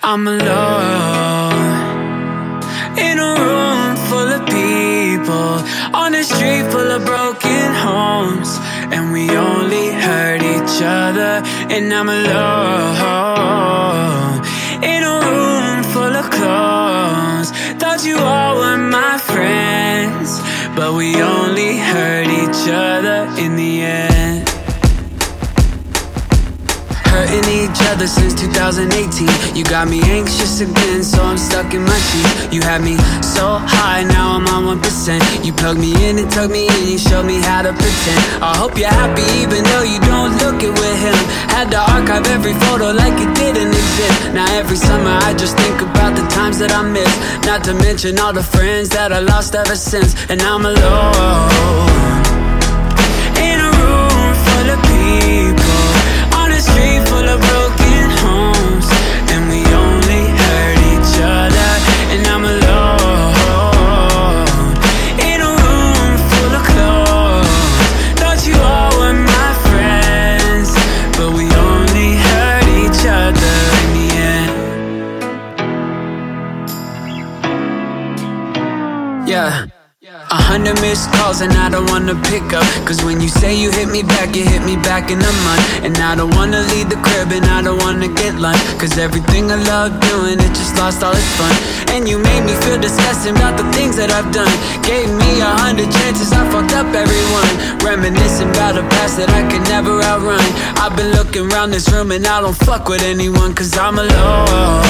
I'm alone in a room full of people, on a street full of broken homes, and we only hurt each other. And I'm alone in a room full of clones. Thought you all were my friends, but we only hurt each other in the end. Hurting each other since 2018. You got me anxious again, so I'm stuck in my sheets. You had me so high, now I'm on 1%. You plugged me in and tugged me in, you showed me how to pretend. I hope you're happy even though you don't look it with him. Had to archive every photo like it didn't exist. Now every summer I just think about the times that I missed, not to mention all the friends that I lost ever since. And I'm alone in a room full of people, on a street full of broken homes, and we only hurt each other. And I'm alone in a room full of clothes. Thought you all were my friends, but we only hurt each other in the end. Yeah. 100 missed calls and I don't wanna pick up, cause when you say you hit me back, you hit me back in a month. And I don't wanna leave the crib and I don't wanna get lunch, cause everything I love doing, it just lost all its fun. And you made me feel disgusting about the things that I've done. Gave me 100 chances, I fucked up every one. Reminiscing about a past that I could never outrun. I've been looking around this room and I don't fuck with anyone, cause I'm alone